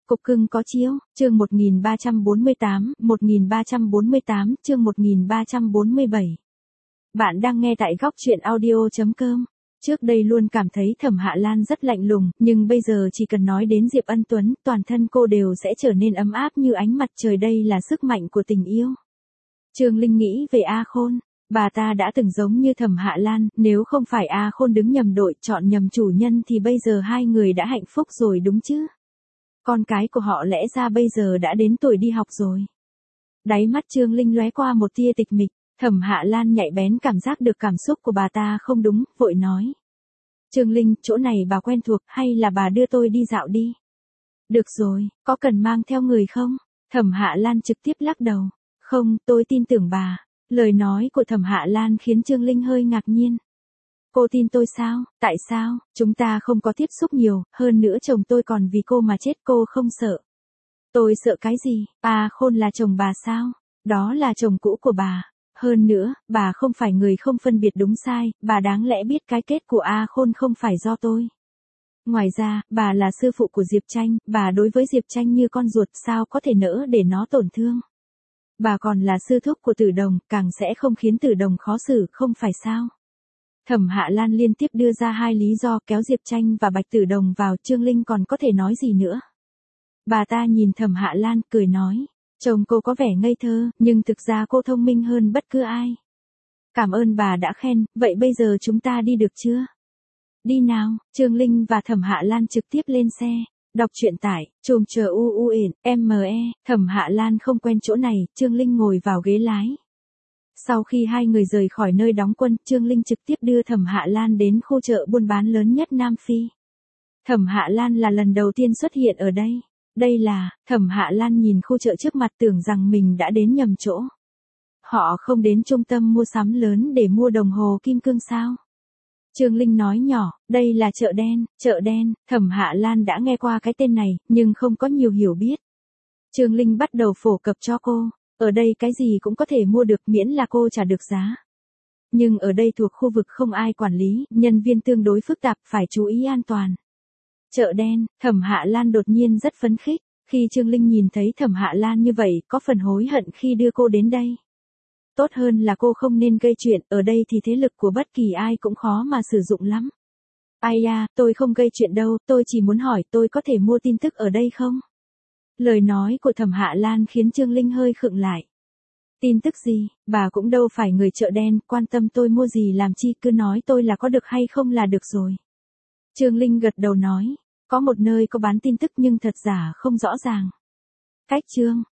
Cục cưng có chiếu, chương 1348, chương 1347. Bạn đang nghe tại góc truyện audio.com. Trước đây luôn cảm thấy Thẩm Hạ Lan rất lạnh lùng, nhưng bây giờ chỉ cần nói đến Diệp Ân Tuấn, toàn thân cô đều sẽ trở nên ấm áp như ánh mặt trời, đây là sức mạnh của tình yêu. Trương Linh nghĩ về A Khôn, bà ta đã từng giống như Thẩm Hạ Lan, nếu không phải A Khôn đứng nhầm đội, chọn nhầm chủ nhân thì bây giờ hai người đã hạnh phúc rồi đúng chứ? Con cái của họ lẽ ra bây giờ đã đến tuổi đi học rồi. Đáy mắt Trương Linh lóe qua một tia tịch mịch, Thẩm Hạ Lan nhạy bén cảm giác được cảm xúc của bà ta không đúng, vội nói. Trương Linh, chỗ này bà quen thuộc, hay là bà đưa tôi đi dạo đi? Được rồi, có cần mang theo người không? Thẩm Hạ Lan trực tiếp lắc đầu. Không, tôi tin tưởng bà. Lời nói của Thẩm Hạ Lan khiến Trương Linh hơi ngạc nhiên. Cô tin tôi sao? Tại sao? Chúng ta không có tiếp xúc nhiều, hơn nữa chồng tôi còn vì cô mà chết, cô không sợ. Tôi sợ cái gì? A Khôn là chồng bà sao? Đó là chồng cũ của bà. Hơn nữa, bà không phải người không phân biệt đúng sai, bà đáng lẽ biết cái kết của A Khôn không phải do tôi. Ngoài ra, bà là sư phụ của Diệp Tranh, bà đối với Diệp Tranh như con ruột, sao có thể nỡ để nó tổn thương. Bà còn là sư thúc của Tử Đồng, càng sẽ không khiến Tử Đồng khó xử, không phải sao? Thẩm Hạ Lan liên tiếp đưa ra hai lý do kéo Diệp Tranh và Bạch Tử Đồng vào, Trương Linh còn có thể nói gì nữa. Bà ta nhìn Thẩm Hạ Lan, cười nói, chồng cô có vẻ ngây thơ, nhưng thực ra cô thông minh hơn bất cứ ai. Cảm ơn bà đã khen, vậy bây giờ chúng ta đi được chưa? Đi nào, Trương Linh và Thẩm Hạ Lan trực tiếp lên xe. Đọc truyện tải, chùm chờ UUNME, Thẩm Hạ Lan không quen chỗ này, Trương Linh ngồi vào ghế lái. Sau khi hai người rời khỏi nơi đóng quân, Trương Linh trực tiếp đưa Thẩm Hạ Lan đến khu chợ buôn bán lớn nhất Nam Phi. Thẩm Hạ Lan là lần đầu tiên xuất hiện ở đây. Đây là, Thẩm Hạ Lan nhìn khu chợ trước mặt tưởng rằng mình đã đến nhầm chỗ. Họ không đến trung tâm mua sắm lớn để mua đồng hồ kim cương sao? Trương Linh nói nhỏ, đây là chợ đen, Thẩm Hạ Lan đã nghe qua cái tên này, nhưng không có nhiều hiểu biết. Trương Linh bắt đầu phổ cập cho cô, ở đây cái gì cũng có thể mua được miễn là cô trả được giá. Nhưng ở đây thuộc khu vực không ai quản lý, nhân viên tương đối phức tạp, phải chú ý an toàn. Chợ đen, Thẩm Hạ Lan đột nhiên rất phấn khích, khi Trương Linh nhìn thấy Thẩm Hạ Lan như vậy, có phần hối hận khi đưa cô đến đây. Tốt hơn là cô không nên gây chuyện, ở đây thì thế lực của bất kỳ ai cũng khó mà sử dụng lắm. Ai da, tôi không gây chuyện đâu, tôi chỉ muốn hỏi tôi có thể mua tin tức ở đây không? Lời nói của Thẩm Hạ Lan khiến Trương Linh hơi khựng lại. Tin tức gì, bà cũng đâu phải người chợ đen, quan tâm tôi mua gì làm chi, cứ nói tôi là có được hay không là được rồi. Trương Linh gật đầu nói, có một nơi có bán tin tức nhưng thật giả không rõ ràng. Cách chương,